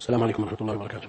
السلام عليكم ورحمة الله وبركاته.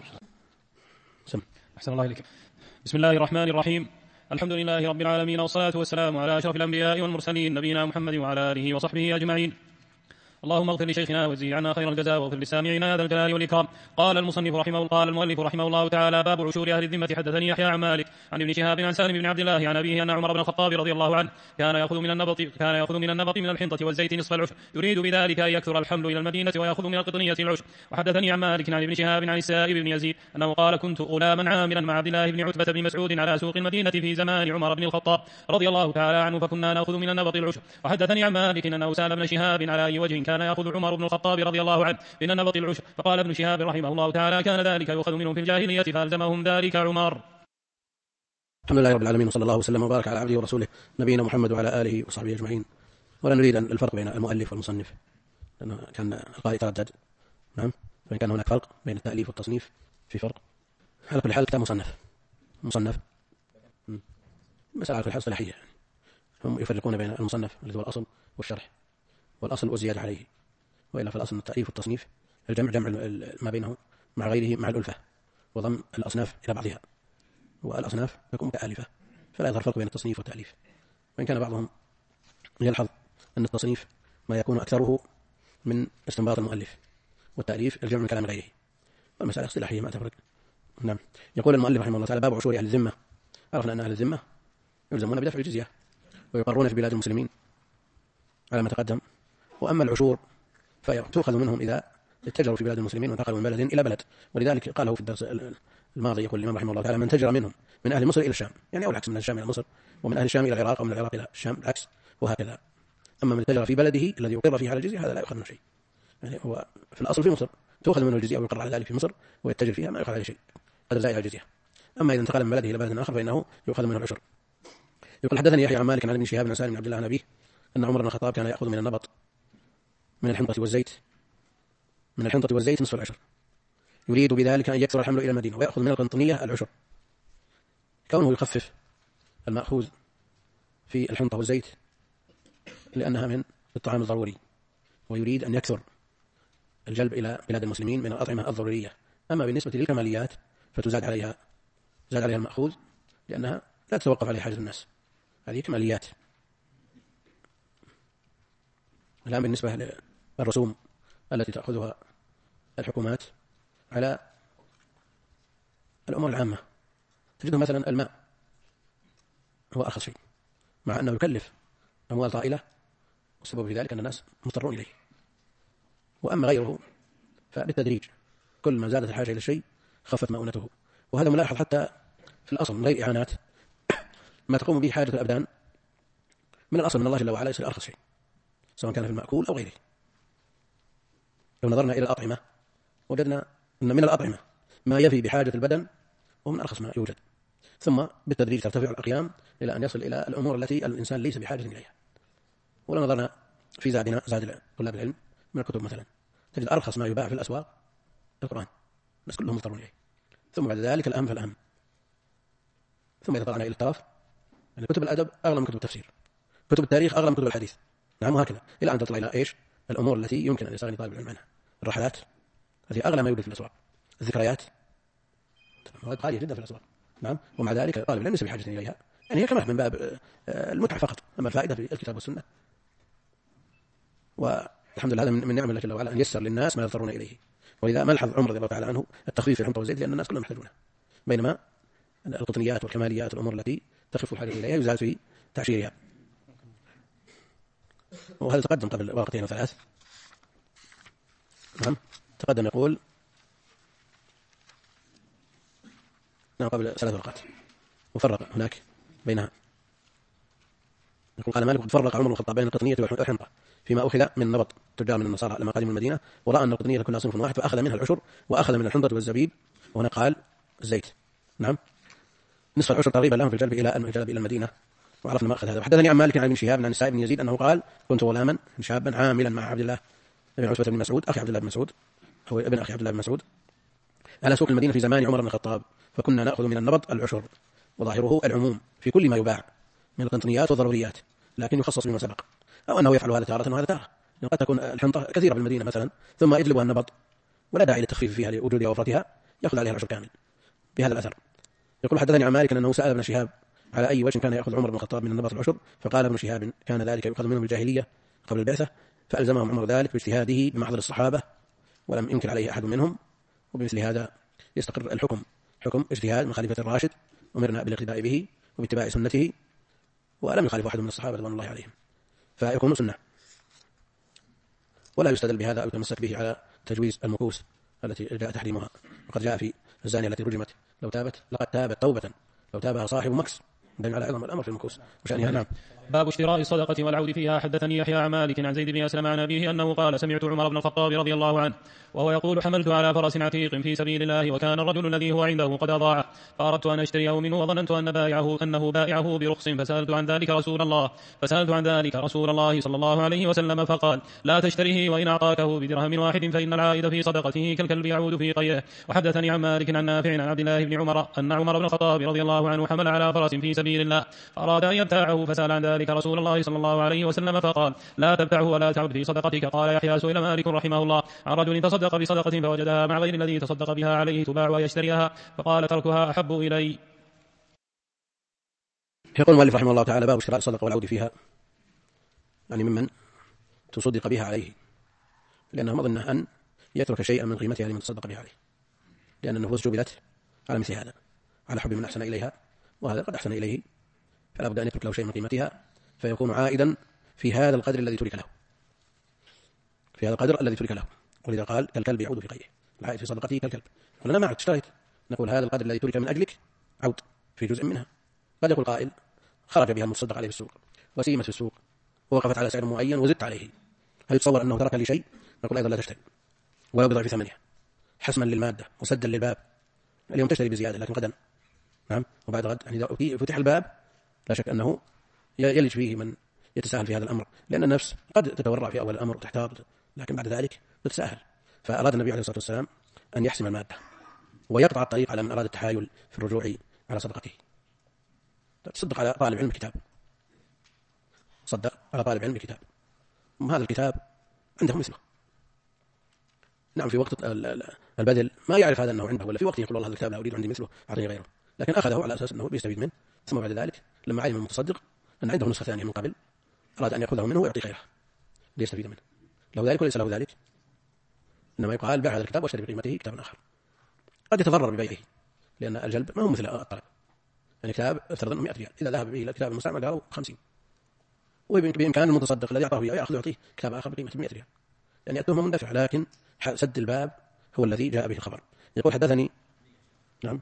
أحسن الله إليك. بسم الله الرحمن الرحيم. الحمد لله رب العالمين، والصلاة والسلام على أشرف الأنبياء والمرسلين نبينا محمد وعلى آله وصحبه أجمعين. اللهم اغفر لشيخنا وجزه عنا خير الجزاء، واغفر لسامعنا هذا الجلال والإكرام. قال المؤلف رحمه الله تعالى: باب عشور أهل الذمة. حدثني يحيى عن مالك عن ابن شهاب عن سالم بن عبد الله عن أبيه أن عمر بن الخطاب رضي الله عنه كان يأخذ من النبط من الحنطة والزيت نصف العشر، يريد بذلك أن يكثر الحمل إلى المدينة ويأخذ من القطنية العشر. وحدثني عن مالك عن ابن شهاب عن السائب بن يزيد أنه قال: كنت غلاما عاملا مع عبد الله بن عتبة بن مسعود على سوق المدينة في زمان عمر بن الخطاب رضي الله تعالى عنه، فكنا نأخذ من النبط العشر. وحدثني عن مالك أنه سأل ابن شهاب على أي وجه كان يأخذ عمر بن الخطاب رضي الله عنه من النبط العشر، فقال ابن شهاب رحمه الله تعالى: كان ذلك يؤخذ منهم في الجاهلية فألزمهم ذلك عمر. الحمد لله رب العالمين، وصلى الله وسلم وبارك على عبده ورسوله نبينا محمد وعلى آله وصحبه أجمعين. ولا نريد الفرق بين المؤلف والمصنف، لأنه كان القارئ تردد. نعم، فإن كان هناك فرق بين التأليف والتصنيف في فرق. على كل حال كتاب مصنف مسألة على كل حال صلاحية. هم يفرقون بين المصنف الذي هو الأصل والشرح، والأصل والزيادة عليه، وإلا فالأصل التأليف والتصنيف جمع ما بينه مع غيره مع الألفة وضم الأصناف إلى بعضها، والأصناف تكون متآلفة فلا يظهر فرق بين التصنيف والتأليف. وإن كان بعضهم يلحظ أن التصنيف ما يكون أكثره من استنباط المؤلف، والتأليف الجمع من كلام غيره، والمسألة اصطلاحية ما تفرق. نعم. يقول المؤلف رحمه الله تعالى: باب عشور أهل الذمة. عرفنا أن أهل الذمة يلزمون بدفع الجزية ويقرون في بلاد المسلمين على ما تقدم. وأما العشور فتؤخذ منهم إذا اتجروا في بلاد المسلمين وانتقلوا من بلد إلى بلد. ولذلك قاله في الدرس الماضي، يقول الإمام رحمه الله تعالى: من تجر منهم من أهل مصر إلى الشام، يعني أو العكس، من الشام إلى مصر، ومن أهل الشام إلى العراق، أو من العراق إلى الشام، العكس، وهكذا. أما من تجر في بلده الذي يقر فيه على الجزية هذا لا يؤخذ منه شيء، يعني هو في الأصل في مصر تؤخذ منه الجزية ويقر على ذلك في مصر ويتجر فيها ما يؤخذ عليه شيء قدر زائد على الجزية. أما إذا انتقل من بلده إلى بلد آخر فإنه يؤخذ منه العشر. يقول: حدثني يحيى عن مالك عن ابن شهاب عن سالم بن عبد الله عن أبيه أن عمر بن الخطاب كان يأخذ من النبط من الحنطة والزيت نصف العشر، يريد بذلك أن يكثر الحمل إلى المدينة ويأخذ من القنطنية العشر. كونه يخفف المأخوذ في الحنطة والزيت لأنها من الطعام الضروري، ويريد أن يكثر الجلب إلى بلاد المسلمين من الأطعمة الضرورية. أما بالنسبة للكماليات فتزاد عليها المأخوذ لأنها لا تتوقف عليه حاجة الناس، هذه كماليات. الآن بالنسبة للرسوم التي تأخذها الحكومات على الأمور العامة، تجده مثلا الماء هو أرخص شيء مع أنه يكلف أموال طائلة، والسبب في ذلك أن الناس مضطرون إليه. وأما غيره فبالتدريج كل ما زادت الحاجة إلى الشيء خفت مؤونته. وهذا ملاحظ حتى في الأصل من غير إعانات، ما تقوم به حاجة الأبدان من الأصل من الله جل وعلا يصير أرخص شيء، سواء كان في المأكول أو غيره. لو نظرنا إلى الأطعمة وجدنا أن من الأطعمة ما يفي بحاجة البدن ومن أرخص ما يوجد، ثم بالتدريج ترتفع الأقيام إلى أن يصل إلى الأمور التي الإنسان ليس بحاجة إليها. ولو نظرنا في زاد طلاب العلم من الكتب مثلا، تجد أرخص ما يباع في الأسواق القرآن، بس كلهم مضطرون إليه. ثم بعد ذلك الأهم فالأهم. ثم إذا طلعنا إلى الطرف، يعني كتب الأدب أغلى من كتب التفسير، كتب التاريخ أغلى من كتب الحديث، نعم، وهكذا إلى أن تطلع إلى إيش؟ الأمور التي يمكن أن يستغني طالب العلم عنها. الرحلات هذه أغلى ما يوجد في الأسواق، الذكريات مواد غالية جدا في الأسواق، نعم، ومع ذلك طالب العلم ليس بحاجة إليها، يعني هي كما من باب المتعة فقط. أما الفائدة في الكتاب والسنة، والحمد لله هذا من نعم الله جل وعلا أن يسر للناس ما يضطرون إليه. ولذا ملحظ عمر رضي الله تعالى عنه التخفيف في الحنطة والزيت لأن الناس كلهم يحتاجونها، بينما القطنيات والكماليات الأمور التي تخف الحاجة إليها يزال في تعشيرها. وهذا تقدم قبل ورقتين أو ثلاث، نعم، تقدم يقول نعم قبل 3 ورقات، وفرق هناك بينها. يقول: قال مالك: فرق عمر بن الخطاب بين القطنية والحنطة فيما أخذ من نبط تجار من النصارى لما قدموا المدينة، ورأى أن القطنية كلها صنف واحد فأخذ منها العشر، وأخذ من الحنطة والزبيب، وهنا قال الزيت، نعم، نصف العشر تقريبا لهم في الجلب إلى المدينة. وعرفنا ما أخذ هذا. حدثني عن مالك عن ابن شهاب عن السائب بن يزيد أنه قال: كنت غلاما شابا عاملا مع عبد الله بن عتبة بن مسعود أخي عبد الله بن مسعود، هو ابن أخي عبد الله بن مسعود، على سوق المدينة في زمان عمر بن الخطاب، فكنا نأخذ من النبط العشر، وظاهره العموم في كل ما يباع من القنطنيات والضروريات، لكن يخصص بما سبق، أو أنه يفعل هذا تارة وهذا تارة. قد تكون الحنطة كثيرة في المدينة مثلا ثم يجلبها النبط ولا داعي للتخفيف فيها لوجودها ووفرتها، يأخذ عليها العشر كامل بهذا الأثر. يقول حدثني عن مالك أنه سأل ابن شهاب على أي وجه كان يأخذ عمر بن الخطاب من النبط العشر، فقال ابن شهاب كان ذلك يؤخذ منهم الجاهلية قبل البعثة، فألزمهم عمر ذلك باجتهاده بمحضر الصحابة ولم ينكر عليه أحد منهم. وبمثل هذا يستقر الحكم حكم اجتهاد من خليفة الراشد، أمرنا بالاقتداء به وباتباع سنته، ولم يخالف أحد من الصحابة رضوان الله عليهم، فيكون سنة. ولا يستدل بهذا أو يتمسك به على تجويز المكوس التي جاء تحريمها، وقد جاء في الزانية التي رجمت لو تابت لقد تابت توبة لو تابها صاحب مكس، دل على عظم الأمر في المكوس وشأنها. نعم. باب اشتراء الصدقة والعود فيها. حدثني يحيى عن مالك عن زيد بن أسلم عن أبيه أنه قال سمعت عمر بن الخطاب رضي الله عنه وهو يقول حملت على فرس عتيق في سبيل الله وكان الرجل الذي هو عنده قد أضاعه، فأردت أن أشتريه منه وظننت أنه بائعه برخص، فسألت عن ذلك رسول الله صلى الله عليه وسلم فقال لا تشتريه، وإن أعطاكه بدرهم واحد فإن العائد في صدقته كالكلب يعود في قيئه. وحدثني عن مالك عن نافع عن عبد الله بن عمر أن عمر بن الخطاب رضي الله عنه حمل على فرس في سبيل الله فأراد أن يبتاعه، فسأل عن ذلك رسول الله صلى الله عليه وسلم فقال لا تبتعه ولا تعد في صدقتك. قال يحيى سئل مالك رحمه الله عن رجل تصدق بصدقة فوجدها مع غير الذي تصدق بها عليه تباع ويشتريها، فقال تركها أحب إلي. يقول المؤلف رحمه الله تعالى باب اشتراء الصدقة والعود فيها، يعني ممن تصدق بها عليه، لأنه مظنه أن يترك شيئا من قيمتها لمن تصدق بها عليه، لأن النفوس جبلت على مثل هذا، على حب من أحسن إليها، وهذا قد أحسن إليه، فلا بد أن يترك له شيء من قيمتها فيكون عائدا في هذا القدر الذي ترك له، ولذا قال كالكلب يعود في قيئه، العائد في صدقته كالكلب. قلنا ما اشتريت، نقول هذا القدر الذي ترك من أجلك عود في جزء منها. قد يقول قائل خرج بها المتصدق عليه في السوق وسيمت في السوق ووقفت على سعر معين وزدت عليه، هل يتصور أنه ترك لي شيء؟ نقول أيضا لا تشتري ولو بضعف ثمنها، حسما للمادة وسدا للباب. اليوم تشتري بزيادة لكن غدا نعم وبعد غد، يعني إذا فتح الباب لا شك أنه يلج فيه من يتساهل في هذا الأمر، لأن النفس قد تتورع في أول الأمر وتحتاط، لكن بعد ذلك تتساهل. فأراد النبي عليه الصلاة والسلام أن يحسم المادة ويقطع الطريق على من أراد التحايل في الرجوع على صدقته. تصدق على طالب علم كتاب، صدق على طالب علم كتاب، هذا الكتاب عنده مثله، نعم في وقت البذل ما يعرف هذا أنه عنده، ولا في وقت يقول والله هذا الكتاب لا أريد عندي مثله أعطيني غيره، لكن أخذه على أساس أنه بيستفيد منه، ثم بعد ذلك لما علم المتصدق أن عنده نسخة ثانية من قبل أراد أن يأخذه منه ويعطي غيره ليستفيد منه، له ذلك وليس له ذلك، إنما يقال باع هذا الكتاب واشتري بقيمته كتابا آخر. قد يتضرر ببيعه لأن الجلب ما هو مثل الطلب، يعني كتاب افترض 100 ريال، إذا ذهب به إلى الكتاب المستعمل قالوا 50، وبإمكان المتصدق الذي أعطاه يأخذ كتاب آخر بقيمة 100 ريال، يعني التهمة مندفع، لكن سد الباب هو الذي جاء به الخبر. يقول حدثني نعم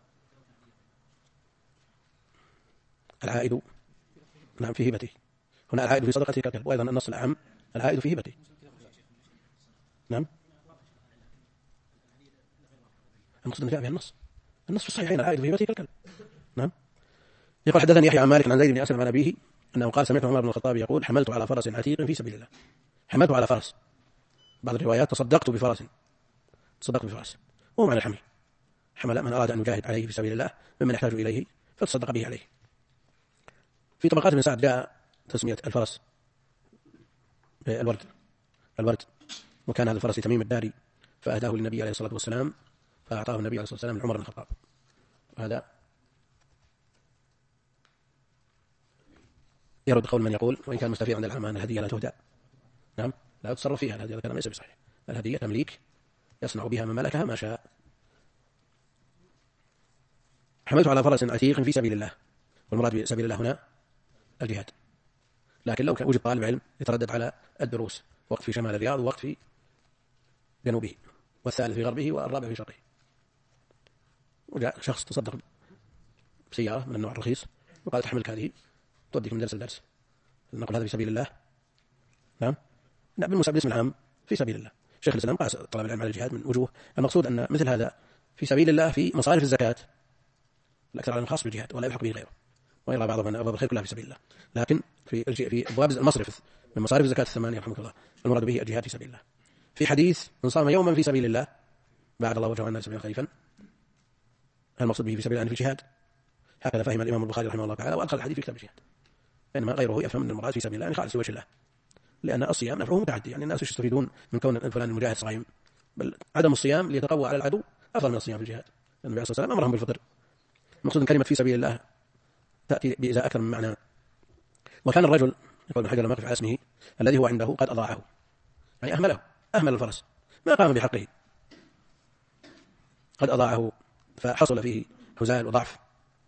العائد نعم في هبته، هنا العائد في صدقته كالكلب، وأيضا النص الأعم العائد في هبته. نعم المقصود أن جاء بها النص في الصحيحين العائد في هبته كالكلب. نعم. يقول حدثني يحيى عن مالك عن زيد بن أسلم عن أبيه أنه قال سمعت عمر بن الخطاب يقول حملت على فرس عتيق في سبيل الله. حملت على فرس، بعض الروايات تصدقت بفرس، وهو معنى الحمل، حمل من أراد أن يجاهد عليه في سبيل الله ممن يحتاج إليه فتصدق به عليه. في طبقات ابن سعد جاء تسمية الفرس بالورد، وكان هذا الفرس تميم الداري فأهداه للنبي عليه الصلاة والسلام، فأعطاه النبي عليه الصلاة والسلام لعمر بن الخطاب. هذا يرد قول من يقول وإن كان مستفيضا عند العامة أن الهدية لا تهدى، نعم لا يتصرف فيها الهدية، هذا كلام ليس بصحيح، الهدية تمليك يصنع بها من ملكها ما شاء. حملت على فرس عتيق في سبيل الله، والمراد بسبيل الله هنا الجهاد، لكن لو كان وجد طالب علم يتردد على الدروس، وقت في شمال الرياض ووقت في جنوبه، والثالث في غربه والرابع في شرقه، وجاء شخص تصدق بسيارة من النوع الرخيص وقال تحملك هذه توديك من درس لدرس، نقول هذا في سبيل الله. نعم بالاسم العام في سبيل الله. شيخ الإسلام قاس طلب العلم على الجهاد من وجوه، المقصود أن مثل هذا في سبيل الله في مصارف الزكاة الأكثر على الخاص بالجهاد ولا يلحق به غيره، ويرى بعضهم أن أبواب الخير كلها في سبيل الله، لكن في أبواب المصرف من مصارف الزكاة الثمانية رحمه الله المراد به الجهاد في سبيل الله. في حديث من صام يوما في سبيل الله بعد الله وجهه عنا 70 خريفا، المقصود به في سبيل الله في الجهاد، هكذا فهم الإمام البخاري رحمه الله تعالى وأدخل الحديث في كتاب الجهاد، بينما غيره يفهم أن المراد في سبيل الله خالص لوجه الله، لأن الصيام نفعه متعدي، يعني الناس يستفيدون من كون فلان المجاهد صائم بل عدم الصيام ليتقوى على العدو أفضل من الصيام في الجهاد. النبي عليه الصلاة والسلام أمرهم بالفطر. مقصود كلمة في سبيل الله تأتي بإذا أكثر من معنى. وكان الرجل يقول ابن حجر لما يقف على اسمه الذي هو عنده قد أضاعه، يعني أهمل الفرس، ما قام بحقه، قد أضاعه فحصل فيه هزال وضعف،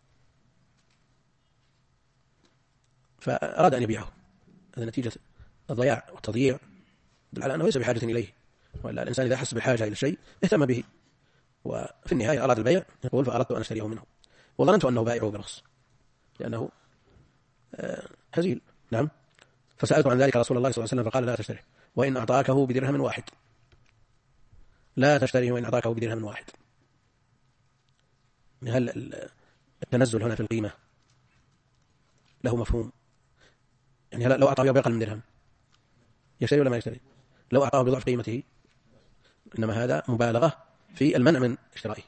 فأراد أن يبيعه. هذا نتيجة الضياع والتضييع، دل على أنه ليس بحاجة إليه، ولا الإنسان إذا حس بحاجة إلى الشيء اهتم به، وفي النهاية أراد البيع، يقول فأردت أن أشتريه منه وظننت أنه بايعه برخص لأنه هزيل. نعم. فسألت عن ذلك رسول الله صلى الله عليه وسلم فقال لا تشتريه وإن أعطاكه بدرهم واحد، لا تشتريه وإن أعطاكه بدرهم واحد. هل التنزل هنا في القيمة له مفهوم؟ يعني لو أعطاه بأقل من درهم يشتري ولا ما يشتري؟ لو أعطاه بضعف قيمته، إنما هذا مبالغة في المنع من اشترائه،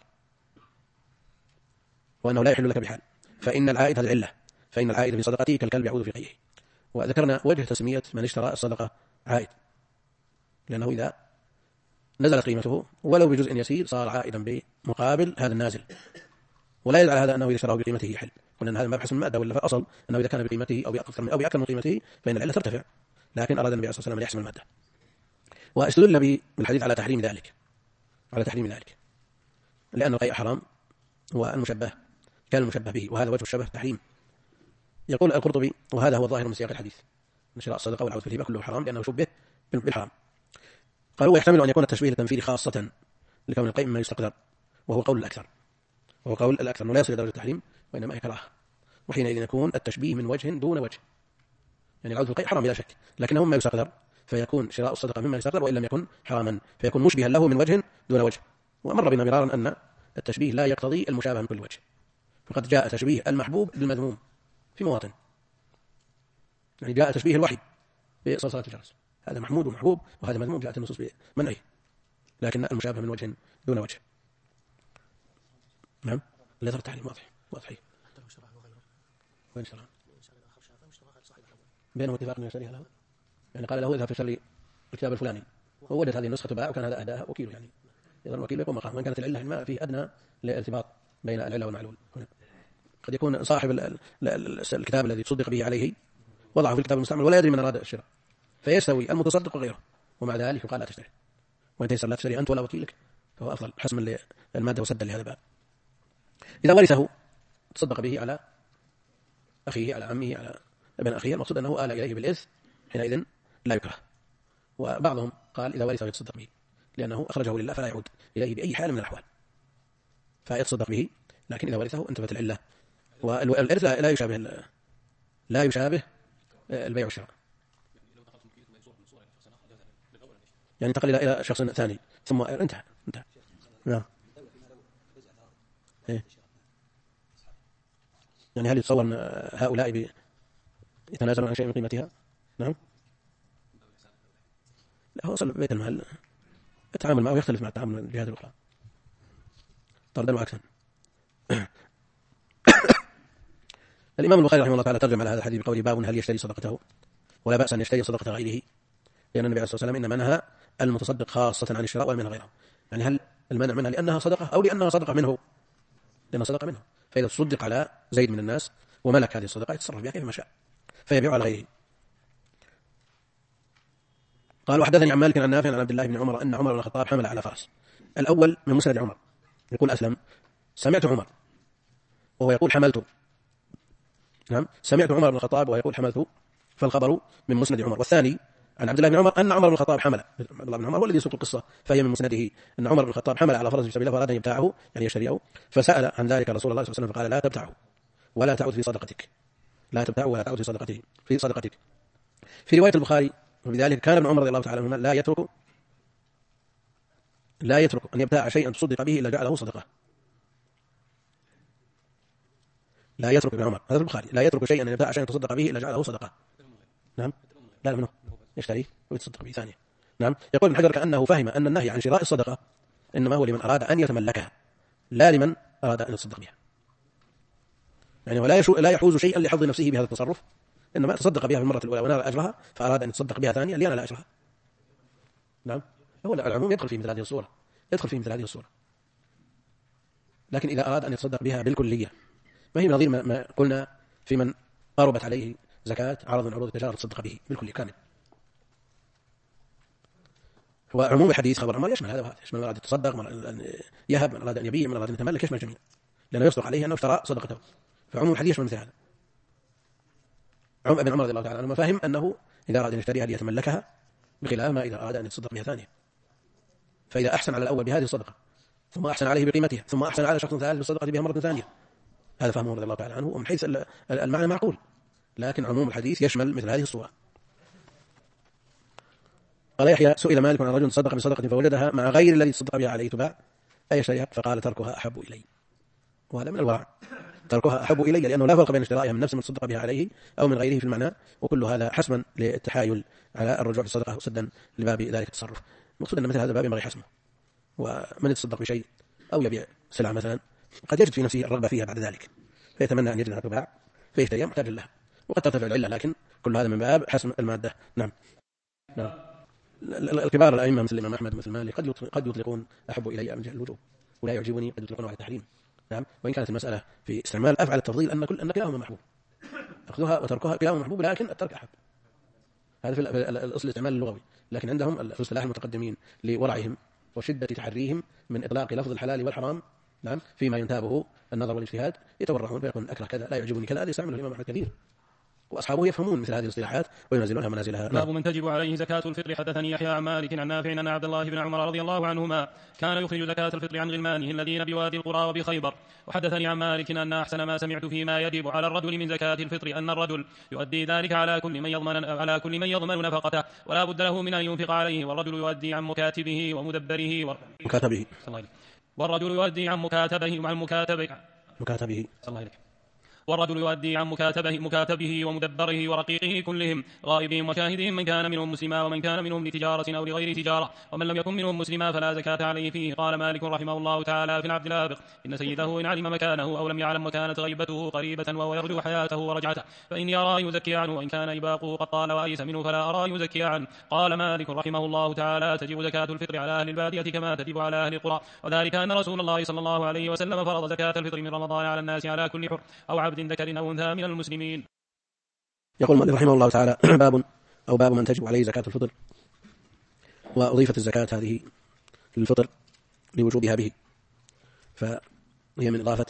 وأنه لا يحل لك بحال. فإن العائد هذه العلة، فإن العائد في صدقته كالكلب يعود في قيئه. وذكرنا وجه تسمية من اشترى الصدقة عائد، لأنه إذا نزلت قيمته ولو بجزء يسير صار عائدا بمقابل هذا النازل، ولا يدل على هذا أنه إذا اشتراه بقيمته يحل. قلنا هذا مبحث من المادة، ولا فالأصل أنه إذا كان بقيمته أو بأكثر من قيمته فإن العلة ترتفع، لكن أراد النبي عليه الصلاة والسلام أن يحسم المادة. واستدل به بالحديث على تحريم ذلك، لأن القيء حرام والمشبه كان المشبه به، وهذا وجه الشبه تحريم. يقول القرطبي وهذا هو الظاهر من سياق الحديث أن شراء الصدقة والعود في الهبة كله حرام لأنه شبه بالحرام. قالوا ويحتمل أن يكون التشبيه للتنفيذ خاصة لكون القيء مما يستقدر، وهو قول الأكثر أنه لا يصل إلى درجة التحريم وإنما يكره، وحينئذ يكون التشبيه من وجه دون وجه. يعني العود في القيء حرام بلا شك، لكنه مما يستقدر فيكون شراء الصدقة مما يستقدر وإن لم يكن حراما، فيكون مشبها له من وجه دون وجه. ومر بنا مرارا أن التشبيه لا يقتضي المشابهة من كل وجه، فقد جاء تشبيه المحبوب بالمذموم في مواطن، يعني جاء تشبيه الوحي بصلصلة الجرس، هذا محمود ومحبوب وهذا مذموم، جاءت النصوص بمنعه، لكن المشابهة من وجه دون وجه. نعم. لا ترى التعليم واضح. وين شرع؟ بينهم اتفاق من يشتريها له، يعني قال له اذهب تشتري الكتاب الفلاني، ووجد هذه النسخة تباع وكان هذا أداها وكيله، يعني إذا الوكيل يقوم مقام، وإن كانت العلة ما فيه أدنى لارتباط بين العلة والمعلول. قد يكون صاحب الكتاب الذي تصدق به عليه وضعه في الكتاب المستعمل ولا يدري من أراد الشراء، فيستوي المتصدق وغيره، ومع ذلك يقال لا تشتري، وإن تيسر لا تشتري أنت ولا وكيلك، فهو أفضل حسما للمادة وسدا لهذا الباب. إذا ورثه تصدق به على أخيه، على عمه، على ابن أخيه، المقصود أنه آل إليه بالإرث، حينئذ لا يكره. وبعضهم قال إذا ورثه يتصدق به لأنه أخرجه لله فلا يعود إليه بأي حال من الأحوال، فيتصدق به، لكن إذا ورثه انتبهت العلة. والإرث لا يشابه البيع والشراء، يعني انتقل إلى شخص ثاني ثم انتهى. نعم. يعني هل يتصور أن هؤلاء يتنازلون عن شيء من قيمتها؟ نعم. لا، هو أصل بيت المال التعامل معه يختلف مع التعامل من الجهات الأخرى طردا وعكسا. الإمام البخاري رحمه الله تعالى ترجم على هذا الحديث بقوله باب هل يشتري صدقته ولا بأس أن يشتري صدقة غيره، لأن النبي عليه الصلاة والسلام إنما نهى المتصدق خاصة عن الشراء ولا منها غيره. يعني هل المنع منها لأنها صدقة أو لأنها صدقة منه؟ لأنها صدقة منه، فإذا تصدق على زيد من الناس وملك هذه الصدقة يتصرف بها كيفما شاء فيبيع على غيره. قال وحدثني عن مالك عن نافع عن عبد الله بن عمر أن عمر بن الخطاب حمل على فرس. الأول من مسند عمر، يقول أسلم سمعت عمر وهو يقول حملت. نعم، سمعت عمر بن الخطاب وهو يقول حملت، فالخبر من مسند عمر. والثاني عن عبد الله بن عمر أن عمر بن الخطاب حمل. عبد الله بن عمر هو الذي يسوق القصة، فهي من مسنده أن عمر بن الخطاب حمل على فرس في سبيل الله فأراد أن يبتاعه، يعني يشتريه، فسأل عن ذلك رسول الله صلى الله عليه وسلم فقال لا تبتعه ولا تعود في صدقتك، لا تبتعه ولا تعود في صدقتك. في رواية البخاري وبذلك كان ابن عمر رضي الله تعالى عنهما لا يترك أن يبتاع شيئا تصدق به إلا جعله صدقة. لا يترك ابن عمر، هذا البخاري، لا يترك شيئا أن يبتاع شيئا تصدق به إلا جعله صدقة. نعم، لا منه يشتريه ويتصدق به ثانية. نعم. يقول ابن حجر كأنه فهم أن النهي عن شراء الصدقة إنما هو لمن أراد أن يتملكها لا لمن أراد أن يتصدق بها، يعني لا يحوز شيئا لحظ نفسه بهذا التصرف، إنما تصدق بها في المرة الأولى ونال أجرها فأراد أن يتصدق بها ثانية لينال أجرها. نعم، هو العموم يدخل في مثل هذه الصورة، يدخل في مثل هذه الصورة. لكن إذا أراد أن يتصدق بها بالكلية، ما هي نظير ما قلنا في من قربت عليه زكاة عرض من عروض التجارة تصدق به بالكلية كامل. هو عموم الحديث خبر عمر يشمل هذا وهذا، يشمل من أراد يتصدق، من أراد أن يهب، من أراد أن يبيع، من أراد أن يتملك، يشمل الجميع، لأنه يصدق عليه أنه اشترى صدقته. فعموم الحديث يشمل مثل هذا. ابن عمر رضي الله تعالى عنه فاهم أنه إذا أراد أن يشتريها ليتملكها، بخلاف ما إذا أراد أن يتصدق بها ثانية. فإذا أحسن على الأول بهذه الصدقة، ثم أحسن عليه بقيمتها، ثم أحسن على شخص ثالث بالصدقة بها مرة ثانية، هذا فهمه رضي الله تعالى عنه، ومن حيث المعنى معقول. لكن عموم الحديث يشمل مثل هذه الصورة. قال يحيى: سئل مالك عن رجل تصدق بصدقة فوجدها مع غير الذي تصدق بها عليه تباع أيشتريها؟ فقال: تركها أحب إلي. وهذا من الورع، تركها أحب إلي، لأنه لا فرق بين اشترائها من نفس من تصدق بها عليه أو من غيره في المعنى، وكل هذا حسما للتحايل على الرجوع في الصدقة وسدا لباب ذلك التصرف. المقصود أن مثل هذا الباب ينبغي حسمه. ومن يتصدق بشيء أو يبيع سلعة مثلا قد يجد في نفسه الرغبة فيها بعد ذلك، فيتمنى أن يجدها تباع فيشتريها محتاجا لها، وقد ترتفع العلة، لكن كل هذا من باب حسم المادة. نعم. الكبار الأئمة مثل الإمام أحمد مثل مالك قد يطلقون أحب إلي من جهة الوجوب، ولا يعجبني قد يطلقون على التحريم. نعم. وإن كانت المسألة في استعمال أفعل التفضيل أن كلاهما محبوب، أخذها وتركها كلاهما محبوب، لكن الترك أحب. هذا في الأصل الاستعمال اللغوي. لكن عندهم في اصطلاح المتقدمين لورعهم وشدة تحريهم من إطلاق لفظ الحلال والحرام، نعم، فيما ينتابه النظر والاجتهاد، يتورعون فيقول أكره كذا، لا يعجبني كذا. هذا يستعمله الإمام أحمد كثير، وأصحابه يفهمون مثل هذه الاصطلاحات وينزلونها منازلها. باب من تجب عليه زكاة الفطر. حدثني يحيى عن مالك عن نافع أن عبد الله بن عمر رضي الله عنهما كان يخرج زكاة الفطر عن غلمانه الذين بوادي القرى وبخيبر. وحدثني عن مالك أن أحسن ما سمعت فيما يجب على الرجل من زكاة الفطر أن الرجل يؤدي ذلك على كل من يضمن نفقته، ولا بد له من أن ينفق عليه، والرجل يؤدي عن مكاتبه ومدبره والرجل يؤدي عن والرجل يؤدي عن مكاتبه ومدبره ورقيقه كلهم غائبهم وشاهدهم، من كان منهم مسلما ومن كان منهم لتجارة أو لغير تجارة، ومن لم يكن منهم مسلما فلا زكاة عليه فيه. قال مالك رحمه الله تعالى في العبد الآبق: إن سيده إن علم مكانه أو لم يعلم وكانت غيبته قريبة وهو يرجو حياته ورجعته فإني أرى يزكي عنه، وإن كان إباقه قد طال وأيس منه فلا أرى يزكي عنه. قال مالك رحمه الله تعالى: تجب زكاة الفطر على أهل البادية كما تجب على أهل القرى، وذلك أن رسول الله صلى الله عليه وسلم فرض زكاة الفطر من رمضان على الناس على كل حر أو عبد ذكر أو أنثى من المسلمين. يقول مالك رحمه الله تعالى: باب من تجب عليه زكاة الفطر. وأضيفت الزكاة هذه للفطر لوجوبها به، فهي من إضافة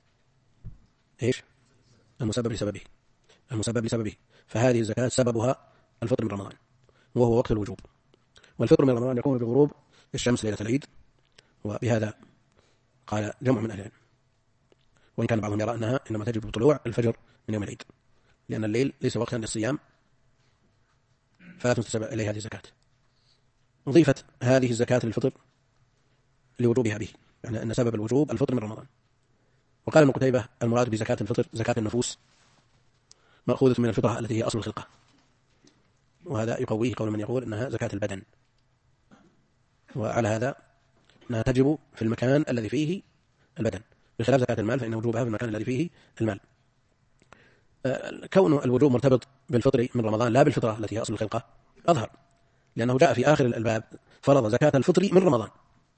المسبب لسببه. فهذه الزكاة سببها الفطر من رمضان، وهو وقت الوجوب. والفطر من رمضان يكون بغروب الشمس ليلة العيد، وبهذا قال جمع من أهل العلم، وإن كان بعضهم يرى أنها إنما تجب بطلوع الفجر من يوم العيد، لأن الليل ليس وقتا للصيام، فلا تنتسب إليه هذه الزكاة. أضيفت هذه الزكاة للفطر لوجوبها به، يعني أن سبب الوجوب الفطر من رمضان. وقال ابن قتيبة: المراد بزكاة الفطر زكاة النفوس، مأخوذة من الفطرة التي هي أصل الخلقة، وهذا يقويه قول من يقول أنها زكاة البدن. وعلى هذا أنها تجب في المكان الذي فيه البدن، بخلاف زكاة المال فإن وجوبها في المكان الذي فيه المال. كون الوجوب مرتبط بالفطر من رمضان لا بالفطرة التي هي أصل الخلقة أظهر، لأنه جاء في آخر الباب: فرض زكاة الفطر من رمضان.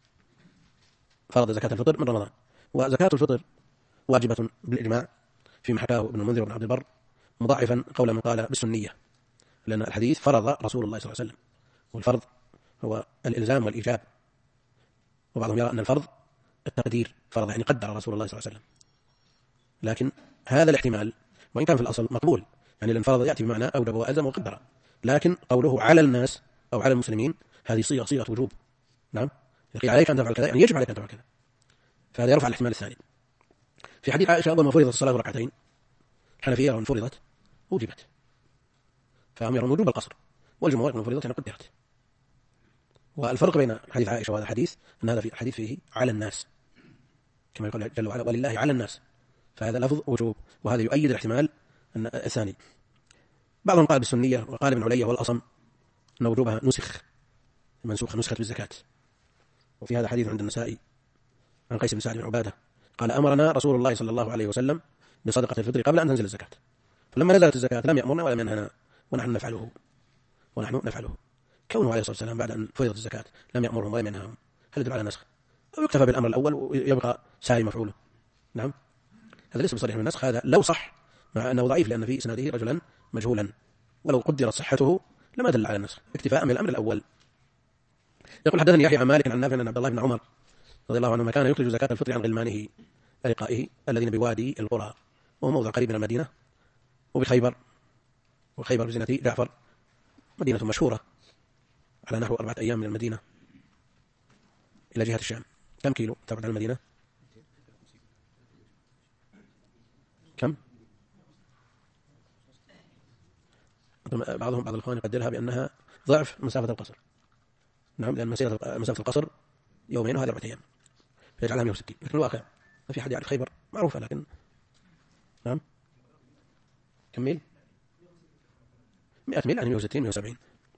وزكاة الفطر واجبة بالإجماع، فيما حكاه ابن المنذر وابن عبد البر، مضاعفا قول من قال بالسنية، لأن الحديث فرض رسول الله صلى الله عليه وسلم، والفرض هو الإلزام والإيجاب. وبعضهم يرى أن الفرض التقدير، فرض يعني قدر رسول الله صلى الله عليه وسلم، لكن هذا الاحتمال وإن كان في الأصل مقبول، يعني الفرض يأتي بمعنى أوجب وألزم وقدر، لكن قوله على الناس أو على المسلمين هذه صيغة وجوب. نعم، يقول عليك أن تفعل كذا، يعني يجب عليك أن تفعل كذا، فهذا يرفع الاحتمال الثاني. في حديث عائشة: أول ما فرضت الصلاة ركعتين، الحنفية يرون فرضت وجبت، فهم يرون وجوب القصر، والجمهور يرون فرضت يعني قدرت. والفرق بين حديث عائشة وهذا الحديث أن هذا في حديث فيه على الناس، كما يقول جل وعلا: ولله على الناس، فهذا لفظ وجوب، وهذا يؤيد الاحتمال الثاني. بعضهم قال بالسنية، وقال ابن علي والأصم أن وجوبها نسخت بالزكاة. وفي هذا حديث عند النسائي عن قيس بن سعد بن عبادة قال: أمرنا رسول الله صلى الله عليه وسلم بصدقة الفطر قبل أن تنزل الزكاة، فلما نزلت الزكاة لم يأمرنا ولم ينهنا ونحن نفعله. كونه عليه الصلاة والسلام بعد أن فرضت الزكاة لم يأمرهم ولم ينهاهم، هل يدل على نسخ؟ أو يكتفى بالأمر الأول ويبقى ساري مفعوله؟ نعم، هذا ليس بصريح من النسخ، هذا لو صح، مع أنه ضعيف لأن في إسناده رجلا مجهولا، ولو قدرت صحته لما دل على النسخ، اكتفاء بالأمر الأول. يقول حدثني يحيى عن مالك عن نافع أن عبد الله بن عمر رضي الله عنهما كان يخرج زكاة الفطر عن غلمانه أرقائه الذين بوادي القرى، وهو موضع قريب من المدينة، وبخيبر، وخيبر بزنة جعفر مدينة مشهورة على نحو 4 أيام من المدينة إلى جهة الشام. كم كيلو تبعد عن المدينة؟ كم؟ بعض الإخوان يقدرها بأنها ضعف مسافة القصر. نعم، لأن مسافة القصر يومين وهذا 4 أيام، فيجعلها 160. لكن الواقع ما في حد يعرف خيبر معروفة، لكن نعم كم ميل؟ 100 ميل، يعني 160 170.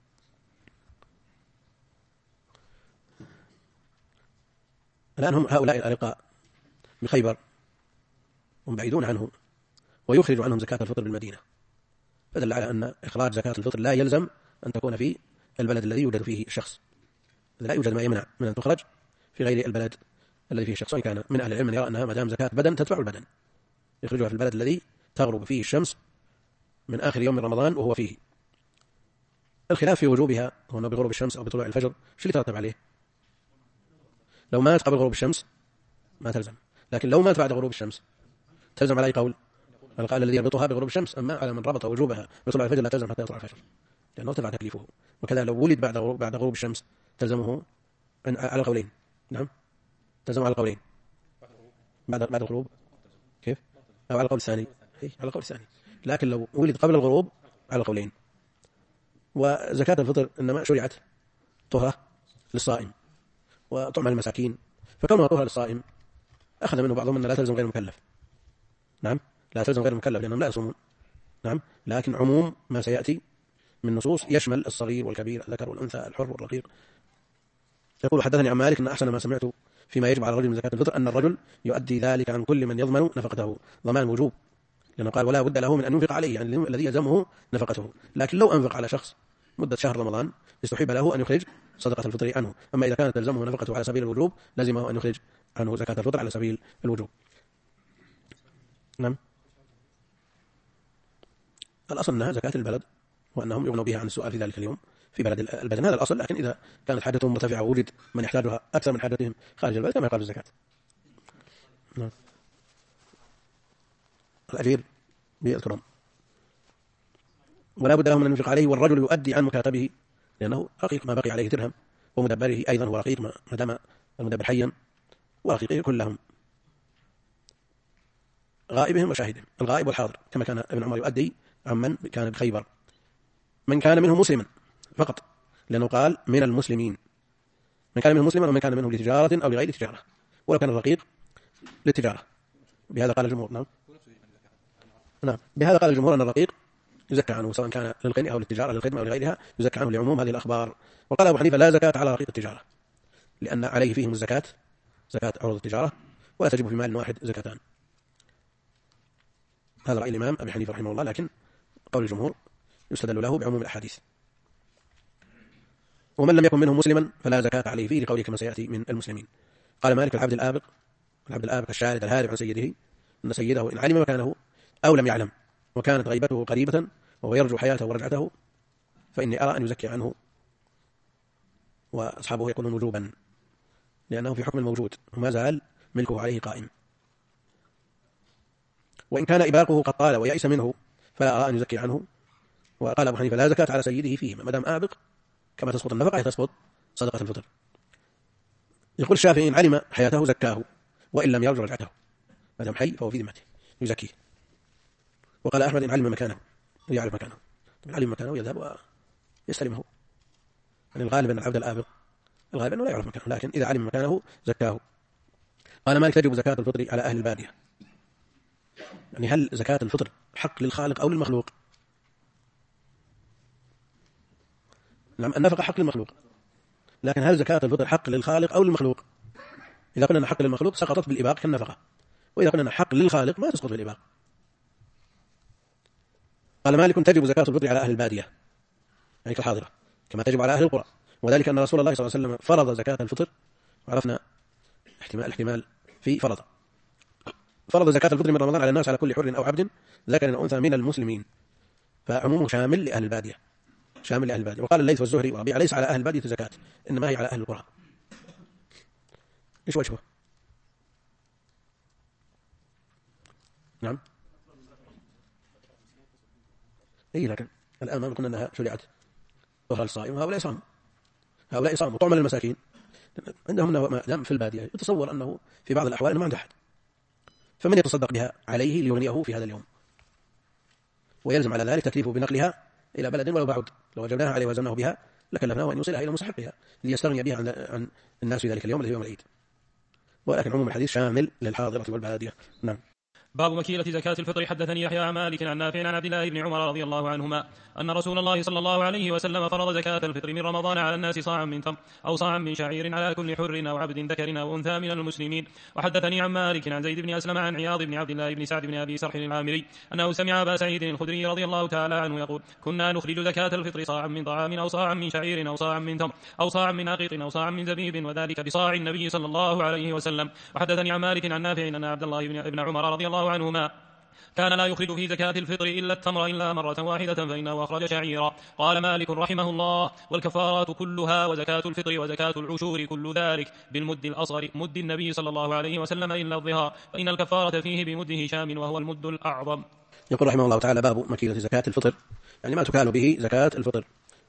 الآن هم هؤلاء الأرقاء بخيبر هم بعيدون عنه، ويخرج عنهم زكاة الفطر بالمدينة، فدل على أن إخراج زكاة الفطر لا يلزم أن تكون في البلد الذي يوجد فيه الشخص، لا يوجد ما يمنع من أن تخرج في غير البلد الذي فيه الشخص، وإن كان من أهل العلم من يرى أنها ما دام زكاة بدن تدفع البدن، يخرجها في البلد الذي تغرب فيه الشمس من آخر يوم من رمضان وهو فيه. الخلاف في وجوبها هنا بغروب الشمس أو بطلوع الفجر، شو اللي ترتب عليه؟ لو مات قبل غروب الشمس ما تلزم، لكن لو مات بعد غروب الشمس تلزم على أي قول؟ القائل الذي يربطها بغروب الشمس، أما على من ربط وجوبها بطلوع الفجر لا تلزم حتى يطلع الفجر، لأنه ارتفع تكليفه. وكذا لو ولد بعد غروب الشمس تلزمه على القولين. نعم، تلزم على القولين بعد الغروب. كيف؟ أو على القول الثاني؟ على القول الثاني. لكن لو ولد قبل الغروب على القولين. وزكاة الفطر إنما شرعت طهرة للصائم وطعم المساكين، فكونها طهرة للصائم أخذ منه بعضهم أن لا تلزم غير مكلف. نعم، لا تلزم غير مكلف لأنهم لا يصومون. نعم، لكن عموم ما سيأتي من نصوص يشمل الصغير والكبير، الذكر والأنثى، الحر والرقيق. يقول حدثني عن مالك أن أحسن ما سمعت فيما يجب على الرجل من زكاة الفطر أن الرجل يؤدي ذلك عن كل من يضمن نفقته، ضمان وجوب، لأنه قال ولا بد له من أن ينفق عليه، يعني الذي يلزمه نفقته. لكن لو أنفق على شخص مدة شهر رمضان استحب له أن يخرج صدقة الفطر عنه، أما إذا كانت تلزمه نفقته على سبيل الوجوب لزمه أن يخرج عنه زكاة الفطر على سبيل الوجوب. نعم، الأصل أنها زكاة البلد، وأنهم يغنوا بها عن السؤال في ذلك اليوم في بلد البدن، هذا الأصل. لكن إذا كانت حاجتهم مرتفعة ووجد من يحتاجها أكثر من حاجتهم خارج البلد كما يقال الزكاة. نعم. الأجير بالكرم ولا بد له من أن ينفق عليه، والرجل يؤدي عن مكاتبه لأنه رقيق ما بقي عليه درهم، ومدبره أيضا هو رقيق ما دام المدبر حيا، ورقيقه كلهم غائبهم وشاهدهم، الغائب والحاضر، كما كان ابن عمر يؤدي عمن كان بخيبر من كان منهم مسلما فقط، لأنه قال من المسلمين، من كان منهم مسلما ومن كان منهم لتجارة أو لغير تجارة، ولو كان الرقيق للتجارة. بهذا قال الجمهور. نعم، بهذا قال الجمهور أن الرقيق يزكى عنه سواء كان للغني أو للتجارة للخدمة أو لغيرها، يزكى عنه لعموم هذه الأخبار. وقال أبو حنيفة لا زكاة على رقيق التجارة، لأن عليه فيهم الزكاة زكاة عروض التجارة، ولا تجب في مال واحد زكاتان. هذا رأي الإمام أبي حنيفة رحمه الله، لكن قول الجمهور يستدل له بعموم الأحاديث. ومن لم يكن منهم مسلما فلا زكاة عليه فيه، لقوله كما سيأتي من المسلمين. قال مالك العبد الآبق الشارد الهارب عن سيده، أن سيده إن علم مكانه أو لم يعلم وكانت غيبته قريبة وهو يرجو حياته ورجعته فإني أرى أن يزكي عنه، وأصحابه يقولون وجوبا لأنه في حكم الموجود وما زال ملكه عليه قائم. وإن كان إباقه قد طال ويأس منه فلا أرى أن يزكي عنه. وقال أبو حنيفة لا زكاة على سيده فيه ما دام آبق، كما تسقط النفقة تسقط صدقة الفطر. يقول الشافعي إن علم حياته زكاه وإن لم يرجع رجعته، ما دام حي فهو في ذمته يزكيه. وقال أحمد إن علم مكانه يعرف مكانه، إن علم مكانه يذهب ويستلمه. يعني الغالب أن العبد الآبق الغالب أنه لا يعرف مكانه، لكن إذا علم مكانه زكاه. قال مالك تجب زكاة الفطر على أهل البادية، يعني هل زكاة الفطر حق للخالق أو للمخلوق؟ نعم، النفقة حق للمخلوق، لكن هل زكاة الفطر حق للخالق أو للمخلوق؟ إذا قلنا حق للمخلوق سقطت بالإباق كالنفقة، وإذا قلنا حق للخالق ما تسقط بالإباق. قال مالك تجب زكاة الفطر على أهل البادية، يعني كالحاضرة، كما تجب على أهل القرى. وذلك أن رسول الله صلى الله عليه وسلم فرض زكاة الفطر، وعرفنا احتمال في فرض زكاة الفطر من رمضان على الناس على كل حر أو عبد ذكر أو أنثى من المسلمين، فعمومه شامل لأهل البادية. وقال الليث والزهري وربيعة ليس على أهل البادية زكاة، إنما هي على أهل القرى. إيش وجهه؟ نعم. لكن الآن ما قلنا أنها شرعت ظهر الصائم، هؤلاء صاموا طعما للمساكين عندهم ما دام في البادية، يتصور أنه في بعض الأحوال أنه ما عنده أحد، فمن يتصدق بها عليه ليغنيه في هذا اليوم، ويلزم على ذلك تكليفه بنقلها إلى بلد ولو بعد. لو وجبناها عليه وزناه بها لكلفناه أن يوصلها إلى مستحقها ليستغني بها عن الناس في ذلك اليوم الذي هو يوم العيد. ولكن عموم الحديث شامل للحاضرة والبادية. نعم. باب مكيلة زكاة الفطر. حدثني يحيى عن مالك عن نافع عن عبد الله بن عمر رضي الله عنهما أن رسول الله صلى الله عليه وسلم فرض زكاة الفطر من رمضان على الناس صاعا من تمر أو صاعا من شعير على كل حر أو عبد ذكر أو أنثى من المسلمين. وحدثني عن مالك عن زيد بن أسلم عن عياض بن عبد الله بن سعد بن أبي سرح العامري أنه سمع أبا سعيد الخدري رضي الله تعالى عنه يقول: كنا نخرج زكاة الفطر صاعا من طعام أو صاعا من شعير أو صاعا من تمر أو صاعا من عقيط أو صاعا من زبيب، وذلك بصاع النبي صلى الله عليه وسلم. وحدثني عن مالك عن نافع أن عبد الله بن عمر رضي الله عنهما كان لا يخرج في زكاة الفطر إلا التمر إلا مرة واحدة فإنه أخرج شعيرا. قال مالك رحمه الله: والكفارات كلها وزكاة الفطر وزكاة العشور كل ذلك بالمد الأصغر مد النبي صلى الله عليه وسلم إلا الظهار، فإن الكفارة فيه بمد هشام وهو المد الأعظم. يقول رحمه الله تعالى: باب مكيلة زكاة الفطر، يعني ما تكال به زكاة الفطر.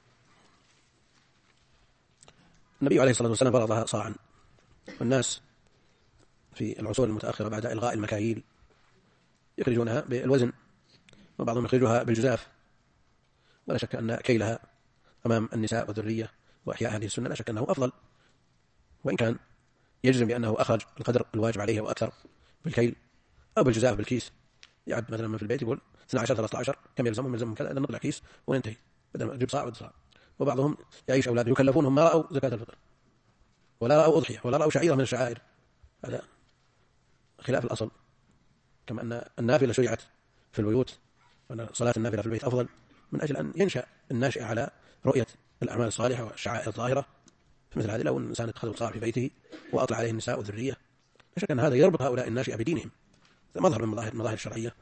النبي عليه الصلاة والسلام فرضها صاعا، والناس في العصور المتأخرة بعد إلغاء المكاييل يخرجونها بالوزن، وبعضهم يخرجها بالجزاف. ولا شك أن كيلها أمام النساء والذرية وإحياء هذه السنة لا شك أنه أفضل، وإن كان يجزم بأنه أخرج القدر الواجب عليه وأكثر بالكيل أو بالجزاف بالكيس. يعد مثلا من في البيت يقول 12 13 كم يلزمهم كذا، إذا نطلع كيس وننتهي بدل ما نجيب صاع ودصاع. وبعضهم يعيش أولاده يكلفونهم ما رأوا زكاة الفطر ولا رأوا أضحية ولا رأوا شعيرة من الشعائر، هذا خلاف الأصل. كما أن النافلة شرعت في البيوت، وأن صلاة النافلة في البيت أفضل من أجل أن ينشأ الناشئ على رؤية الأعمال الصالحة والشعائر الظاهرة. في مثل هذه لو الإنسان اتخذ صاع في بيته وأطلع عليه النساء والذرية، لا شك أن هذا يربط هؤلاء الناشئة بدينهم. مظهر من المظاهر الشرعية.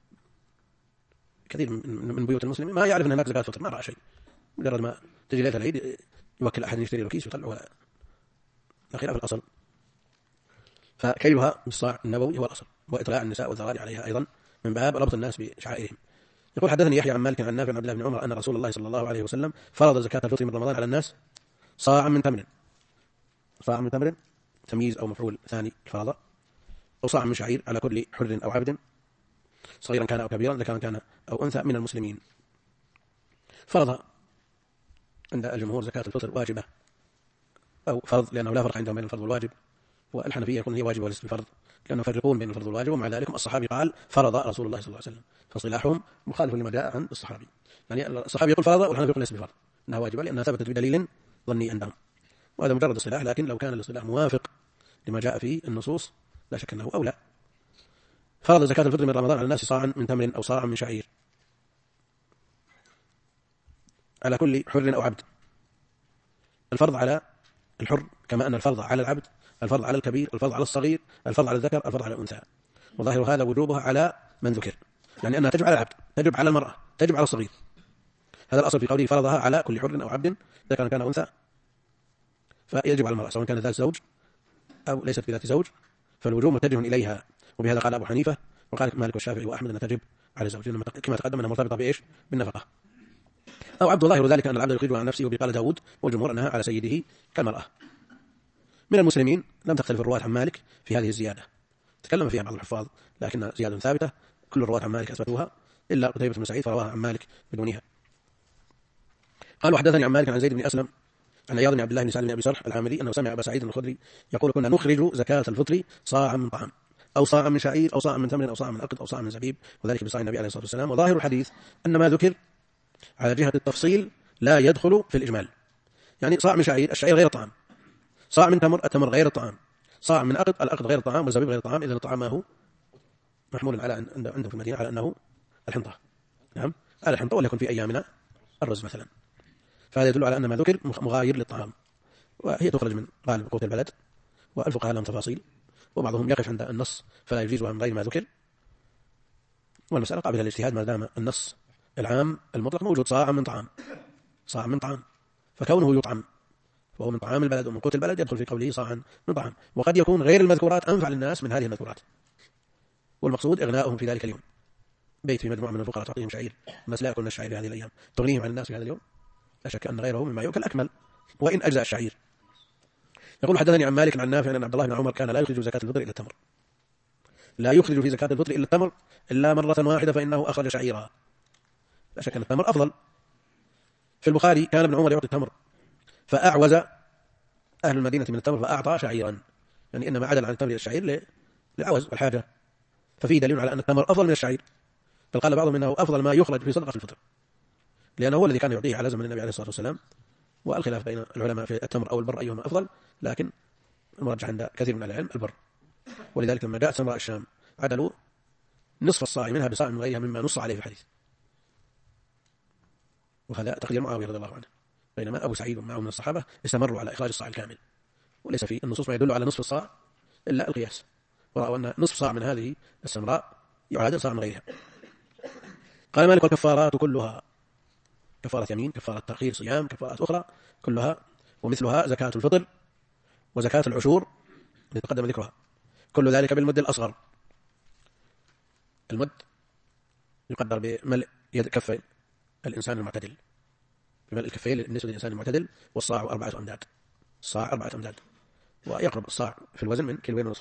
كثير من بيوت المسلمين ما يعرف أن هناك زكاة فطر، ما رأى شيء، مجرد ما تجي ليلة العيد يوكل أحد يشتري له كيس ويطلعه، ولا خلاف الأصل. فكيلها بالصاع النبوي هو الأصل، وإطلاع النساء والذراري عليها أيضا من باب ربط الناس بشعائرهم. يقول: حدثني يحيى عن مالك عن نافع عن عبد الله بن عمر أن رسول الله صلى الله عليه وسلم فرض زكاة الفطر من رمضان على الناس صاعا من تمر. صاعا من تمر تمييز أو مفعول ثاني الفرض، أو صاع من شعير على كل حر أو عبد صغيرا كان أو كبيرا ذكرا كان أو أنثى من المسلمين. فرض عند الجمهور زكاة الفطر واجبة أو فرض، لأنه لا فرق عندهم بين الفرض والواجب، والحنفية يقولون هي واجبة وليست بفرض، لأنه يفرقون بين الفرض والواجب. ومع ذلك الصحابي قال فرض رسول الله صلى الله عليه وسلم، فصلاحهم مخالف لما جاء عن الصحابي. يعني الصحابي يقول فرض والحنفي يقول ليس بفرض، أنها واجبة لأنها ثبتت بدليل ظني عندهم، وهذا مجرد اصطلاح. لكن لو كان الاصطلاح موافق لما جاء في النصوص لا شك أنه أولى. فرض زكاة الفطر من رمضان على الناس صاعا من تمر أو صاعا من شعير على كل حر أو عبد. الفرض على الحر كما أن الفرض على العبد، الفرض على الكبير، الفرض على الصغير، الفرض على الذكر، الفرض على الأنثى. وظاهر هذا وجوبها على من ذكر، يعني أنها تجب على العبد، تجب على المرأة، تجب على الصغير. هذا الأصل في قوله فرضها على كل حر أو عبد ذكر كان أنثى، فيجب على المرأة سواء كانت ذات زوج أو ليست بذات زوج، فالوجوب متجه إليها. وبهذا قال أبو حنيفة وقال مالك والشافعي وأحمد أنها تجب على الزوج، كما تقدم أنها مرتبطة بإيش؟ بالنفقة. أو عبد ظاهر ذلك أن العبد يخرج عن نفسه، وبقال داود والجمهور أنها على سيده كالمرأة. من المسلمين لم تختلف الرواة عن مالك في هذه الزيادة، تكلم فيها بعض الحفاظ، لكن زيادة ثابتة كل الرواة عن مالك أثبتوها إلا قتيبة بن سعيد فرواها عن مالك بدونها. قال: وحدثني عن مالك عن زيد بن أسلم عن عياض بن عبد الله بن سعد بن أبي سرح العامري أنه سمع أبا سعيد الخدري يقول: كنا نخرج زكاة الفطر صاعا من طعام أو صاعا من شعير أو صاعا من تمر أو صاعا من عقد أو صاعا من زبيب، وذلك بصاع النبي عليه الصلاة والسلام. وظاهر الحديث أن ما ذكر على جهة التفصيل لا يدخل في الإجمال، يعني صاع من شعير، الشعير غير الطعام، صاع من تمر، التمر غير الطعام، صاع من عقد، العقد غير الطعام، والزبيب غير الطعام. إذن الطعام ما هو محمول على عنده في المدينة على أنه الحنطة، نعم على الحنطة، وليكن في أيامنا الرز مثلا. فهذا يدل على أن ما ذكر مغاير للطعام، وهي تخرج من غالب قوت البلد، والفقهاء لهم تفاصيل، وبعضهم يقف عند النص فلا يجيزها من غير ما ذكر، والمسألة قابلة للاجتهاد ما دام النص العام المطلق موجود، صاع من طعام، صاع من طعام، فكونه يطعم وهو من طعام البلد ومن قوت البلد يدخل في قوله صاعا من طعام. وقد يكون غير المذكورات أنفع للناس من هذه المذكورات، والمقصود إغناؤهم في ذلك اليوم. بيت في مجموعة من الفقراء تعطيهم شعير، الناس لا يأكلون الشعير في هذه الأيام، تغنيهم عن الناس في هذا اليوم، لا شك أن غيره مما يؤكل أكمل وإن أجزاء الشعير. يقول حدثني عن مالك عن نافع أن عبد الله بن عمر كان لا يخرج زكاة الفطر إلا التمر، لا يخرج في زكاة الفطر إلا التمر إلا مرة واحدة فإنه أخرج شعيرا. لا شك أن التمر أفضل. في البخاري كان ابن عمر يعطي التمر فأعوز أهل المدينة من التمر فأعطى شعيرا، يعني إنما عدل عن التمر إلى الشعير للعوز والحاجة، ففيه دليل على أن التمر أفضل من الشعير. بل قال بعضهم إنه أفضل ما يخرج في صدقة الفطر، لأنه هو الذي كان يعطيه على زمن النبي عليه الصلاة والسلام. والخلاف بين العلماء في التمر أو البر أيهما أفضل، لكن المرجح عند كثير من العلم البر. ولذلك لما جاءت سمراء الشام عدلوا نصف الصاع منها بصاع من غيرها مما نص عليه في الحديث، وهذا تقدير معاوية رضي الله عنه، بينما أبو سعيد ومعه من الصحابة استمروا على إخراج الصاع الكامل، وليس في النصوص ما يدل على نصف الصاع إلا القياس، ورأوا أن نصف صاع من هذه السمراء يعادل صاع من غيرها. قال مالك والكفارات كلها، كفارة يمين، كفارة تأخير صيام، كفارات أخرى كلها ومثلها زكاة الفطر وزكاة العشور التي تقدم ذكرها، كل ذلك بالمد الأصغر. المد يقدر بملء يد كفي الإنسان المعتدل، بملء الكفين بالنسبة للإنسان المعتدل، والصاع 4 أمداد، الصاع 4 أمداد، ويقرب الصاع في الوزن من 2.5 كيلو.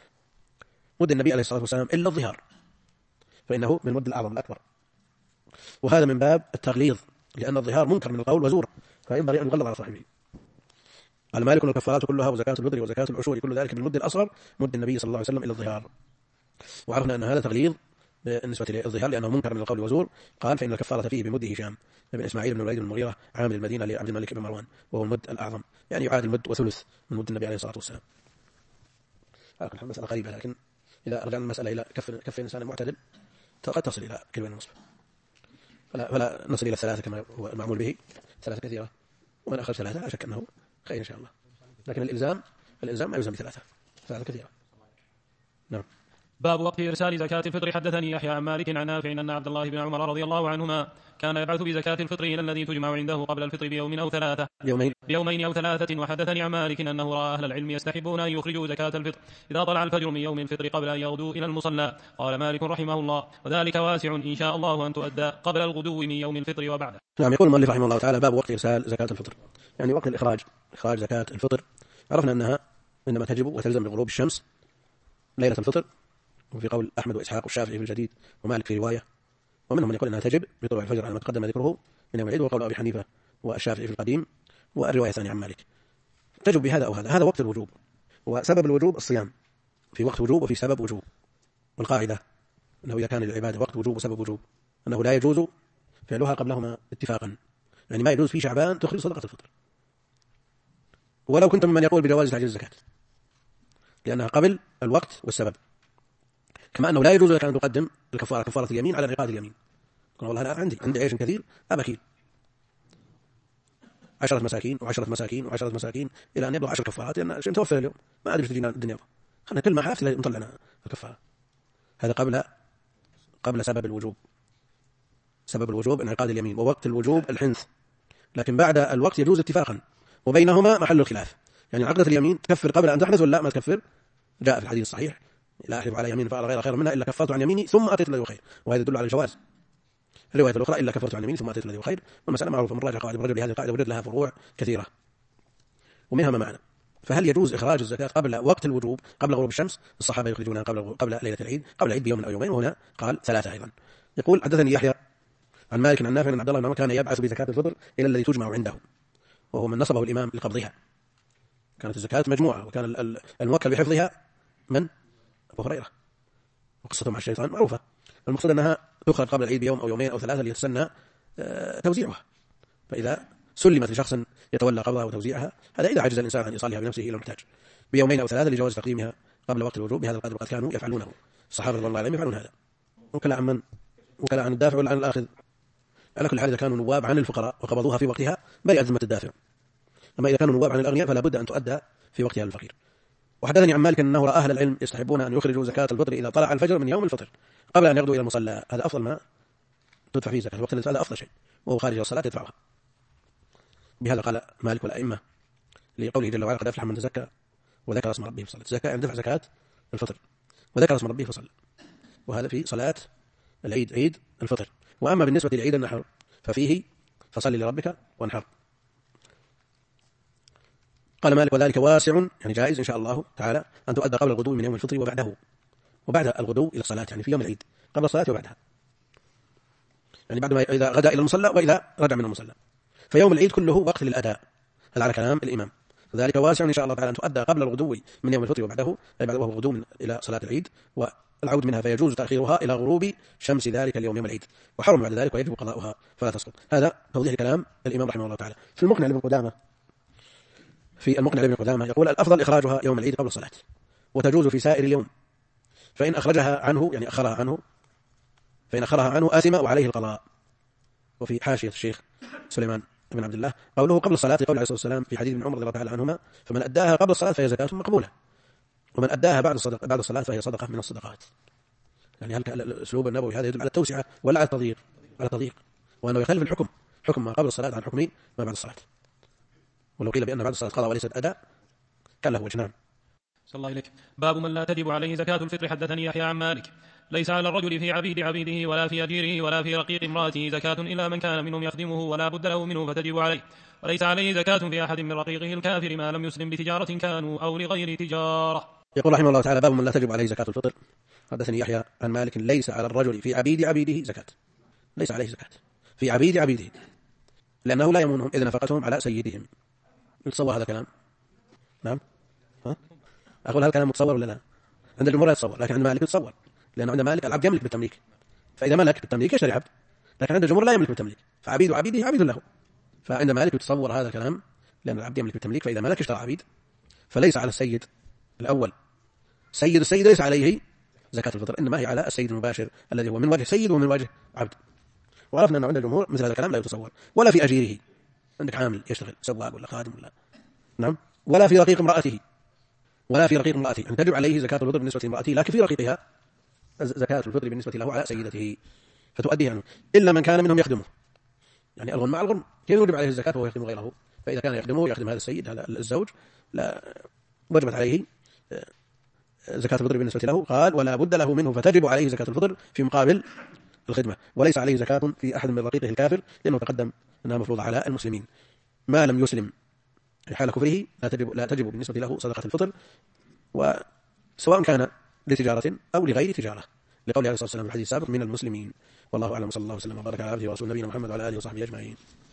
مد النبي عليه الصلاة والسلام إلا الظهار فإنه من المد الأعظم الأكبر، وهذا من باب التغليظ، لأن الظهار منكر من القول وزور، فينبغي أن يغلظ على صاحبه. قال مالك الكفارات كلها وزكاة الفطر وزكاة العشور كل ذلك بالمد الأصغر مد النبي صلى الله عليه وسلم إلى الظهار. وعرفنا أن هذا تغليظ بالنسبة للظهار لأنه منكر من القول وزور. قال فإن الكفارة فيه بمد هشام بن إسماعيل بن الوليد بن المغيرة عامل المدينة لعبد الملك بن مروان، وهو المد الأعظم، يعني يعادل المد وثلث من مد النبي عليه الصلاة والسلام. هذه مسألة غريبة، لكن إذا رجعنا المسألة إلى كف إنسان معتدل قد تصل إلى 1.5 كيلو، فلا نصل إلى 3 كما هو المعمول به، 3 كثيرة، ومن أخرج 3 لا شك أنه خير إن شاء الله، لكن الإلزام ما يلزم ب3 كثيرة. نعم. باب وقت إرسال زكاة الفطر. حدثني يحيى عن مالك عن نافع أن عبد الله بن عمر رضي الله عنهما كان يبعث بزكاة الفطر إلى الذي تجمع عنده قبل الفطر بيوم أو 3 بيومين أو 3. وحدثني عن مالك أنه رأى أهل العلم يستحبون أن يخرجوا زكاة الفطر إذا طلع الفجر من يوم الفطر قبل أن يغدوا إلى المصلى. قال مالك رحمه الله وذلك واسع إن شاء الله أن تؤدى قبل الغدو من يوم الفطر وبعده. نعم. يقول المؤلف رحمه الله تعالى باب وقت إرسال زكاة الفطر، يعني وقت إخراج زكاة الفطر. عرفنا أنها إنما تجب وتلزم بغروب الشمس ليلة الفطر، وفي قول أحمد وإسحاق والشافعي في الجديد ومالك في رواية، ومنهم من يقول أنها تجب بطلوع الفجر على ما تقدم ذكره من يوم العيد، وقول أبي حنيفة والشافعي في القديم، والرواية الثانية عن مالك تجب بهذا أو هذا وقت الوجوب. وسبب الوجوب الصيام، في وقت وجوب وفي سبب وجوب، والقاعدة أنه إذا كان للعبادة وقت وجوب وسبب وجوب أنه لا يجوز فعلها قبلهما اتفاقا، يعني ما يجوز في شعبان تخرج صدقة الفطر ولو كنت ممن يقول بجواز تعجيل الزكاة، لأنها قبل الوقت والسبب. كما أنه لا يجوز لك أن تقدم الكفارة كفارة اليمين على انعقاد اليمين، قال والله أنا عندي عيش كثير أبكيل 10 مساكين و10 مساكين و10 مساكين إلى أن يبلغ 10 كفارات، لأن عشان توفر اليوم ما أدري تجينا الدنيا، خلنا كل ما حافظ نطلعنا الكفارة. هذا قبل سبب الوجوب. سبب الوجوب انعقاد اليمين، ووقت الوجوب الحنث، لكن بعد الوقت يجوز اتفاقا، وبينهما محل الخلاف، يعني عقدة اليمين تكفر قبل أن تحدث ولا ما تكفر. جاء في الحديث الصحيح لا أحلف على يمين فعل غير خير منها إلا كفرت عن يميني ثم أتيت الذي هو خير، وهذا يدل على الجواز. الرواية الأخرى إلا كفرت عن يميني ثم أتيت الذي هو خير، والمسألة معروفة، من راجع قواعد الرجل لهذه القاعدة وجد لها فروع كثيرة ومنها ما معنى. فهل يجوز إخراج الزكاة قبل وقت الوجوب قبل غروب الشمس؟ الصحابة يخرجونها قبل ليلة العيد، قبل العيد بيوم أو يومين، وهنا قال 3 أيضا. يقول حدثني يحيى عن مالك عن نافع أن عبد الله بن عمر كان يبعث بزكاة الفطر إلى الذي تجمع عنده، وهو من نصبه الإمام لقبضها. كانت الزكاة مجموعة، وكان الموكل بحفظها من؟ أبو هريرة، وقصته مع الشيطان معروفة. المقصود أنها تخرج قبل العيد بيوم أو يومين أو 3 ليتسنى توزيعها، فإذا سلمت لشخص يتولى قبضها وتوزيعها، هذا إذا عجز الإنسان عن إيصالها بنفسه إلى المحتاج، بيومين أو 3 لجواز تقديمها قبل وقت الوجوب بهذا القدر، وقد كانوا يفعلونه، الصحابة رضي الله عنهم يفعلون هذا. وكلا عن الدافع ولا عن الآخذ؟ على كل حال إذا كانوا نواب عن الفقراء وقبضوها في وقتها برئت ذمة الدافع. أما إذا كانوا نواب عن الأغنياء فلا بد أن تؤدى في وقتها للفقير. وحدثني عن مالك أنه رأى أهل العلم يستحبون أن يخرجوا زكاة الفطر إذا طلع الفجر من يوم الفطر قبل أن يغدوا إلى المصلى. هذا أفضل ما تدفع فيه زكاة الوقت، هذا أفضل شيء، وهو خارج الصلاة يدفعها. بهذا قال مالك والأئمة لقوله جل وعلا: قد أفلح من تزكى وذكر اسم ربه فصلى. الزكاة يعني دفع زكاة الفطر وذكر اسم ربه فصلى، وهذا في صلاة العيد، عيد الفطر. وأما بالنسبة لعيد النحر ففيه فصل لربك وانحر. قال مالك: وذلك واسع، يعني جائز إن شاء الله تعالى أن تؤدى قبل الغدو من يوم الفطر وبعد الغدو إلى الصلاة، يعني في يوم العيد قبل الصلاة وبعدها، يعني بعد ما إذا غدا إلى المصلى وإذا رجع من المصلى. فيوم العيد كله وقت للأداء، هذا على كلام الإمام. فذلك واسع إن شاء الله تعالى أن تؤدى قبل الغدو من يوم الفطر وبعده، أي بعد وهو الغدو إلى صلاة العيد والعود منها، فيجوز تأخيرها إلى غروب شمس ذلك اليوم يوم العيد، وحرم بعد ذلك ويجب قضاؤها فلا تسقط. هذا توضيح كلام الإمام رحمه الله تعالى. في المقنع لابن قدامة يقول: الأفضل إخراجها يوم العيد قبل الصلاة، وتجوز في سائر اليوم، فإن أخرجها عنه يعني أخرها عنه آثم وعليه القضاء. وفي حاشية الشيخ سليمان بن عبد الله قوله قبل الصلاة، قول عليه الصلاة والسلام في حديث ابن عمر رضي الله تعالى عنهما: فمن أداها قبل الصلاة فهي زكاة مقبولة، ومن أداها بعد الصلاة فهي صدقة من الصدقات. يعني هل الأسلوب النبوي هذا يدل على التوسعة ولا على التضييق؟ على التضييق، وأنه يخالف الحكم، حكم ما قبل الصلاة عن حكم ما بعد الصلاة. ولو قيل بأن بعد الصلاة قضاء وليست أداء كان له وجه. نعم. صلى الله إليك. باب من لا تجب عليه زكاة الفطر. حدثني يحيى عن مالك: ليس على الرجل في عبيد عبيده ولا في أجيره ولا في رقيق امرأته زكاة إلا من كان منهم يخدمه ولا بد له منه فتجب عليه، وليس عليه زكاة في أحد من رقيقه الكافر ما لم يسلم بتجارة كانوا أو لغير تجارة. يقول رحمه الله تعالى: باب من لا تجب عليه زكاة الفطر. حدثني يحيى عن مالك: ليس على الرجل في عبيد عبيده زكاة، ليس عليه زكاة في عبيد عبيده، لأنه لا يمونهم إذ نفقتهم على سيدهم. نتصور هذا الكلام؟ نعم. أقول هذا الكلام متصور ولا لا؟ عند الجمهور لا يتصور، لكن عند مالك يتصور، لأن عند مالك العبد يملك بالتمليك، فإذا ملك بالتمليك يشتري عبد، لكن عند الجمهور لا يملك بالتمليك، فعبيد عبيده عبيد له. فعند مالك يتصور هذا الكلام، لأن العبد يملك بالتمليك، فإذا ملك اشترى عبيد. فليس على السيد الأول، سيد السيد ليس عليه زكاة الفطر، إنما هي على السيد المباشر الذي هو من وجه سيد ومن وجه عبد. وعرفنا أنه عند الجمهور مثل هذا الكلام لا يتصور. ولا في أجيره، عندك عامل يشتغل سواق ولا خادم ولا، نعم، ولا في رقيق امرأته، أن تجب عليه زكاة الفطر بالنسبة لامرأته، لكن في رقيقها زكاة الفطر بالنسبة له على سيدته فتؤديه عنه، إلا من كان منهم يخدمه. يعني الغنم مع الغنم كيف يجب عليه الزكاة وهو يخدم غيره؟ فإذا كان يخدم هذا السيد، هذا الزوج، لا وجبت عليه زكاة الفطر بالنسبة له. قال: ولا بد له منه فتجب عليه زكاة الفطر في مقابل الخدمة، وليس عليه زكاة في أحد من رقيقه الكافر، لأنه تقدم أنها مفروضة على المسلمين. ما لم يسلم حال كفره لا تجب بالنسبة له صدقة الفطر، وسواء كان لتجارة أو لغير تجارة، لقول عليه الصلاة والسلام في الحديث السابق: من المسلمين. والله أعلم، صلى الله وسلم وبارك على عبده ورسوله نبينا محمد وعلى آله وصحبه أجمعين.